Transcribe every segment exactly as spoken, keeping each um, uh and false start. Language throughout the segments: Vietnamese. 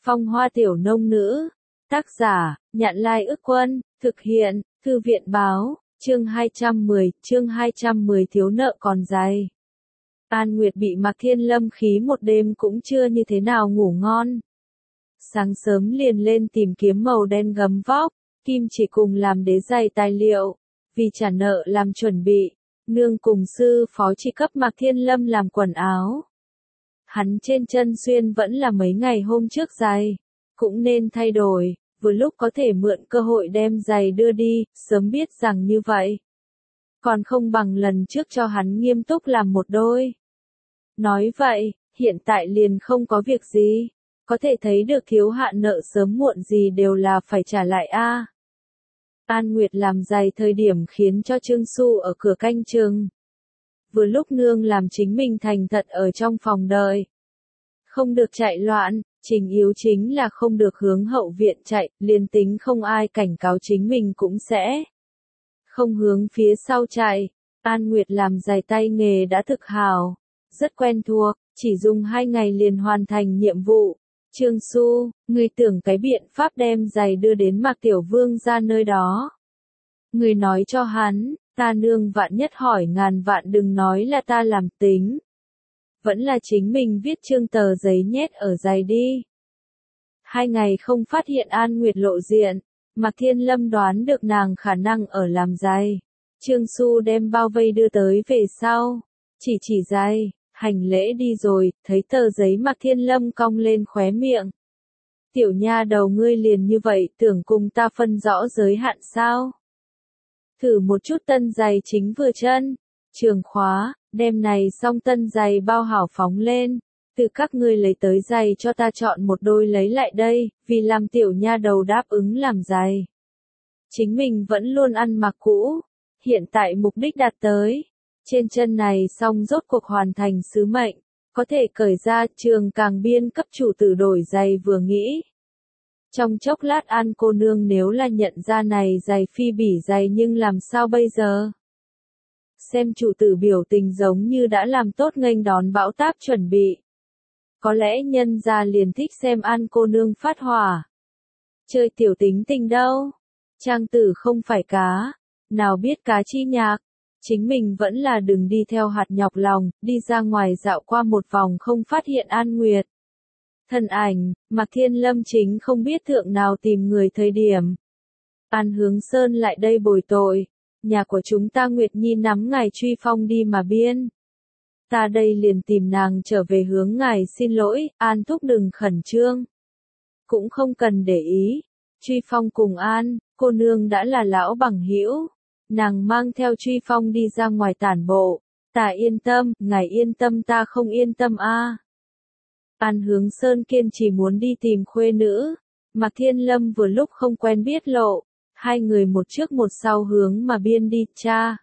Phong Hoa Tiểu Nông Nữ. Tác giả, Nhạn Lai Ức Quân, thực hiện, Thư viện Báo, chương hai trăm mười, chương hai trăm mười thiếu nợ còn dày. An Nguyệt bị Mạc Thiên Lâm khí một đêm cũng chưa như thế nào ngủ ngon. Sáng sớm liền lên tìm kiếm màu đen gấm vóc, kim chỉ cùng làm đế giày tài liệu, vì trả nợ làm chuẩn bị, nương cùng sư phó chỉ cấp Mạc Thiên Lâm làm quần áo. Hắn trên chân xuyên vẫn là mấy ngày hôm trước giày, cũng nên thay đổi, vừa lúc có thể mượn cơ hội đem giày đưa đi, sớm biết rằng như vậy. Còn không bằng lần trước cho hắn nghiêm túc làm một đôi. Nói vậy, hiện tại liền không có việc gì, có thể thấy được thiếu hạn nợ sớm muộn gì đều là phải trả lại a. An Nguyệt làm giày thời điểm khiến cho Trương Xu ở cửa canh chừng. Vừa lúc nương làm chính mình thành thật ở trong phòng đợi. Không được chạy loạn, trình yếu chính là không được hướng hậu viện chạy, liền tính không ai cảnh cáo chính mình cũng sẽ không hướng phía sau chạy. An Nguyệt làm giày tay nghề đã thực hào, rất quen thuộc, chỉ dùng hai ngày liền hoàn thành nhiệm vụ. Trương Xu, người tưởng cái biện pháp đem giày đưa đến Mạc Tiểu Vương ra nơi đó. Người nói cho hắn, ta nương vạn nhất hỏi ngàn vạn đừng nói là ta làm tính. Vẫn là chính mình viết trương tờ giấy nhét ở giày đi. Hai ngày không phát hiện An Nguyệt lộ diện, Mạc Thiên Lâm đoán được nàng khả năng ở làm giày. Trương Xu đem bao vây đưa tới về sau, chỉ chỉ giày, hành lễ đi rồi, thấy tờ giấy Mạc Thiên Lâm cong lên khóe miệng. Tiểu nha đầu ngươi liền như vậy tưởng cùng ta phân rõ giới hạn sao? Thử một chút tân giày chính vừa chân, trường khóa, đem này xong tân giày bao hảo phóng lên, từ các ngươi lấy tới giày cho ta chọn một đôi lấy lại đây, vì làm tiểu nha đầu đáp ứng làm giày. Chính mình vẫn luôn ăn mặc cũ, hiện tại mục đích đạt tới, trên chân này xong rốt cuộc hoàn thành sứ mệnh, có thể cởi ra trường càng biên cấp chủ tử đổi giày vừa nghĩ. Trong chốc lát An cô nương nếu là nhận ra này giày phi bỉ giày nhưng làm sao bây giờ? Xem chủ tử biểu tình giống như đã làm tốt nghênh đón bão táp chuẩn bị. Có lẽ nhân gia liền thích xem An cô nương phát hỏa. Chơi tiểu tính tình đâu? Trang tử không phải cá, nào biết cá chi nhạc. Chính mình vẫn là đừng đi theo hạt nhọc lòng, đi ra ngoài dạo qua một vòng không phát hiện An Nguyệt. Thân ảnh, Mạc Thiên Lâm chính không biết thượng nào tìm người thời điểm. An Hướng Sơn lại đây bồi tội, nhà của chúng ta Nguyệt Nhi nắm ngài Truy Phong đi mà biên. Ta đây liền tìm nàng trở về hướng ngài xin lỗi, An thúc đừng khẩn trương. Cũng không cần để ý, Truy Phong cùng An, cô nương đã là lão bằng hữu. Nàng mang theo Truy Phong đi ra ngoài tản bộ, ta yên tâm, ngài yên tâm ta không yên tâm a. À. An Hướng Sơn kiên trì muốn đi tìm khuê nữ, Mạc Thiên Lâm vừa lúc không quen biết lộ, hai người một trước một sau hướng mà biên đi, cha.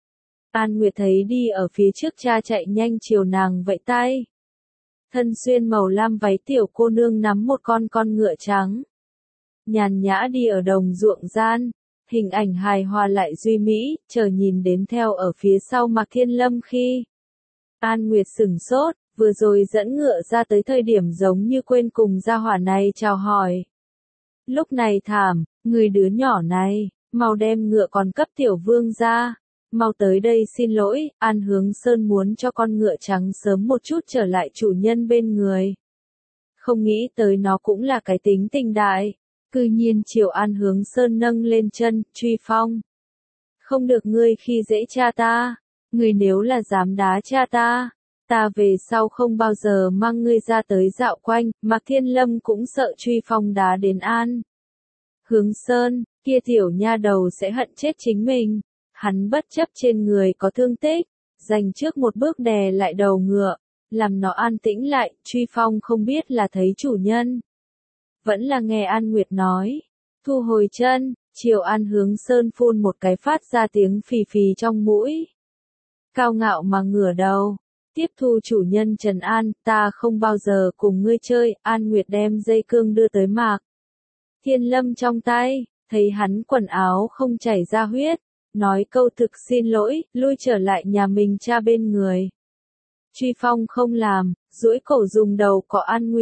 An Nguyệt thấy đi ở phía trước cha chạy nhanh chiều nàng vẫy tay. Thân xuyên màu lam váy tiểu cô nương nắm một con con ngựa trắng. Nhàn nhã đi ở đồng ruộng gian. Hình ảnh hài hòa lại duy mỹ, chờ nhìn đến theo ở phía sau Mạc Thiên Lâm khi. An Nguyệt sửng sốt, vừa rồi dẫn ngựa ra tới thời điểm giống như quên cùng gia hỏa này chào hỏi. Lúc này thảm, người đứa nhỏ này, mau đem ngựa còn cấp tiểu vương ra, mau tới đây xin lỗi, An Hướng Sơn muốn cho con ngựa trắng sớm một chút trở lại chủ nhân bên người. Không nghĩ tới nó cũng là cái tính tình đại. Cư nhiên chiều An Hướng Sơn nâng lên chân, Truy Phong. Không được ngươi khi dễ cha ta, ngươi nếu là dám đá cha ta, ta về sau không bao giờ mang ngươi ra tới dạo quanh, Mạc Thiên Lâm cũng sợ Truy Phong đá đến An Hướng Sơn, kia tiểu nha đầu sẽ hận chết chính mình. Hắn bất chấp trên người có thương tích, dành trước một bước đè lại đầu ngựa, làm nó an tĩnh lại, Truy Phong không biết là thấy chủ nhân. Vẫn là nghe An Nguyệt nói, thu hồi chân, chiều An Hướng Sơn phun một cái phát ra tiếng phì phì trong mũi. Cao ngạo mà ngửa đầu, tiếp thu chủ nhân Trần An, ta không bao giờ cùng ngươi chơi, An Nguyệt đem dây cương đưa tới Mạc Thiên Lâm trong tay, thấy hắn quần áo không chảy ra huyết, nói câu thực xin lỗi, lui trở lại nhà mình cha bên người. Truy Phong không làm, duỗi cổ dùng đầu cọ An Nguyệt.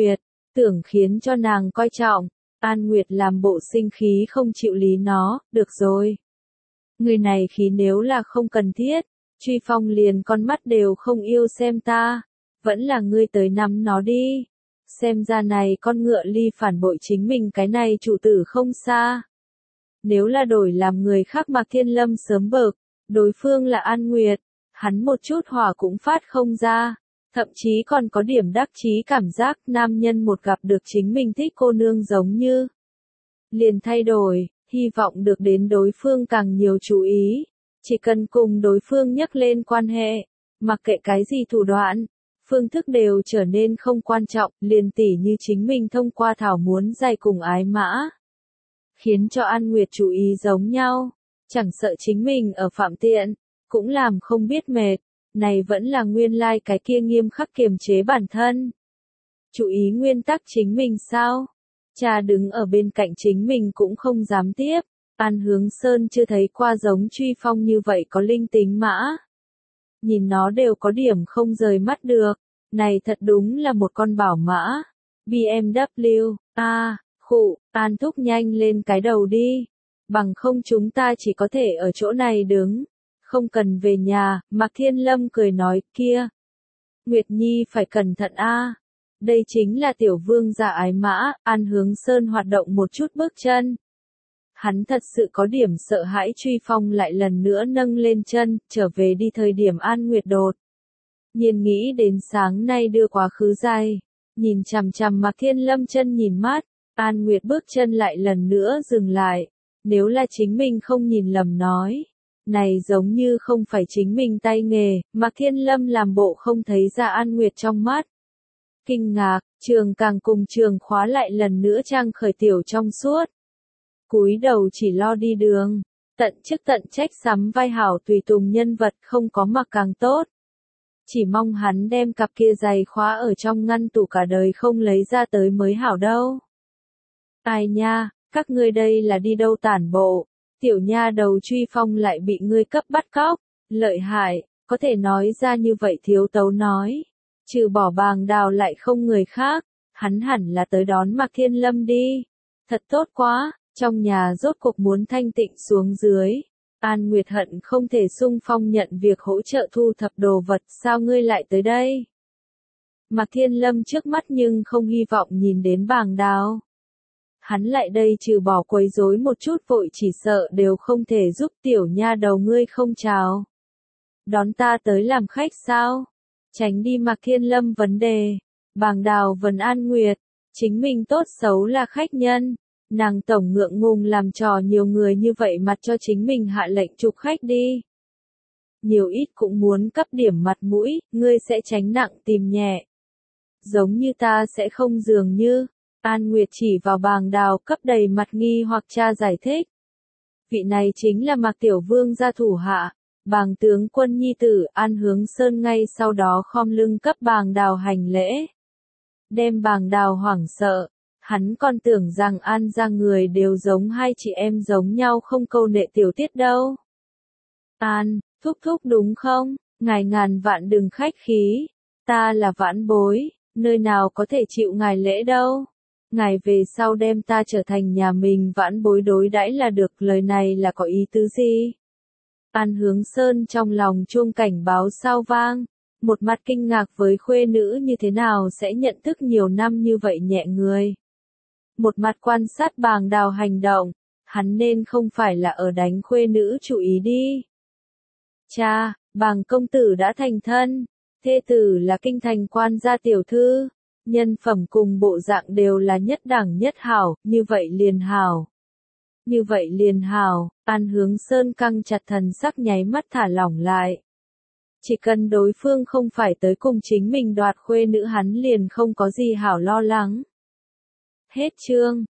tưởng khiến cho nàng coi trọng. An Nguyệt làm bộ sinh khí không chịu lý nó, được rồi. Người này khí nếu là không cần thiết, Truy Phong liền con mắt đều không yêu xem ta, vẫn là ngươi tới nắm nó đi. Xem ra này con ngựa ly phản bội chính mình cái này chủ tử không xa. Nếu là đổi làm người khác Mạc Thiên Lâm sớm bực, đối phương là An Nguyệt, hắn một chút hỏa cũng phát không ra, thậm chí còn có điểm đắc chí cảm giác nam nhân một gặp được chính mình thích cô nương giống như liền thay đổi, hy vọng được đến đối phương càng nhiều chú ý, chỉ cần cùng đối phương nhắc lên quan hệ, mặc kệ cái gì thủ đoạn, phương thức đều trở nên không quan trọng, liền tỉ như chính mình thông qua thảo muốn giày cùng ái mã. Khiến cho An Nguyệt chú ý giống nhau, chẳng sợ chính mình ở phạm tiện, cũng làm không biết mệt, này vẫn là nguyên lai like cái kia nghiêm khắc kiềm chế bản thân. Chú ý nguyên tắc chính mình sao? Cha đứng ở bên cạnh chính mình cũng không dám tiếp, An Hướng Sơn chưa thấy qua giống Truy Phong như vậy có linh tính mã. Nhìn nó đều có điểm không rời mắt được, này thật đúng là một con bảo mã. bê em vê, a à, khụ, An thúc nhanh lên cái đầu đi, bằng không chúng ta chỉ có thể ở chỗ này đứng, không cần về nhà. Mạc Thiên Lâm cười nói, kia, Nguyệt Nhi phải cẩn thận a. À. Đây chính là tiểu vương gia ái mã. An Hướng Sơn hoạt động một chút bước chân. Hắn thật sự có điểm sợ hãi Truy Phong lại lần nữa nâng lên chân, trở về đi thời điểm An Nguyệt đột. Nhiên nghĩ đến sáng nay đưa quá khứ dài, nhìn chằm chằm Mạc Thiên Lâm chân nhìn mát, An Nguyệt bước chân lại lần nữa dừng lại, nếu là chính mình không nhìn lầm nói. Này giống như không phải chính mình tay nghề, Mạc Thiên Lâm làm bộ không thấy ra An Nguyệt trong mắt. Kinh ngạc, trường càng cùng trường khóa lại lần nữa trang khởi tiểu trong suốt. Cúi đầu chỉ lo đi đường, tận chức tận trách sắm vai hảo tùy tùng nhân vật không có mặc càng tốt. Chỉ mong hắn đem cặp kia giày khóa ở trong ngăn tủ cả đời không lấy ra tới mới hảo đâu. Ai nha, các ngươi đây là đi đâu tản bộ, tiểu nha đầu Truy Phong lại bị ngươi cấp bắt cóc, lợi hại, có thể nói ra như vậy thiếu tấu nói. Trừ bỏ Bàng Đào lại không người khác, hắn hẳn là tới đón Mạc Thiên Lâm đi. Thật tốt quá, trong nhà rốt cuộc muốn thanh tịnh xuống dưới. An Nguyệt hận không thể xung phong nhận việc hỗ trợ thu thập đồ vật, sao ngươi lại tới đây? Mạc Thiên Lâm trước mắt nhưng không hy vọng nhìn đến Bàng Đào. Hắn lại đây trừ bỏ quấy rối một chút vội chỉ sợ đều không thể giúp tiểu nha đầu ngươi không chào. Đón ta tới làm khách sao? Tránh đi Mạc Thiên Lâm vấn đề. Bàng Đào vấn An Nguyệt, chính mình tốt xấu là khách nhân. Nàng tổng ngượng ngùng làm trò nhiều người như vậy mặt cho chính mình hạ lệnh trục khách đi. Nhiều ít cũng muốn cấp điểm mặt mũi, ngươi sẽ tránh nặng tìm nhẹ. Giống như ta sẽ không dường như. An Nguyệt chỉ vào Bàng Đào cấp đầy mặt nghi hoặc cha giải thích. Vị này chính là Mạc Tiểu Vương gia thủ hạ, Bàng tướng quân nhi tử. An Hướng Sơn ngay sau đó khom lưng cấp Bàng Đào hành lễ. Đem Bàng Đào hoảng sợ, hắn còn tưởng rằng An gia người đều giống hai chị em giống nhau không câu nệ tiểu tiết đâu. An, thúc thúc đúng không? Ngài ngàn vạn đừng khách khí, ta là vãn bối, nơi nào có thể chịu ngài lễ đâu. Ngài về sau đem ta trở thành nhà mình vãn bối đối đãi là được, lời này là có ý tứ gì? An Hướng Sơn trong lòng chuông cảnh báo sao vang, một mặt kinh ngạc với khuê nữ như thế nào sẽ nhận thức nhiều năm như vậy nhẹ người. Một mặt quan sát Bàng Đào hành động, hắn nên không phải là ở đánh khuê nữ chủ ý đi. Cha, Bàng công tử đã thành thân, thê tử là kinh thành quan gia tiểu thư. Nhân phẩm cùng bộ dạng đều là nhất đẳng nhất hảo, như vậy liền hảo. Như vậy liền hảo, An Hướng Sơn căng chặt thần sắc nháy mắt thả lỏng lại. Chỉ cần đối phương không phải tới cùng chính mình đoạt khuê nữ hắn liền không có gì hảo lo lắng. Hết chương.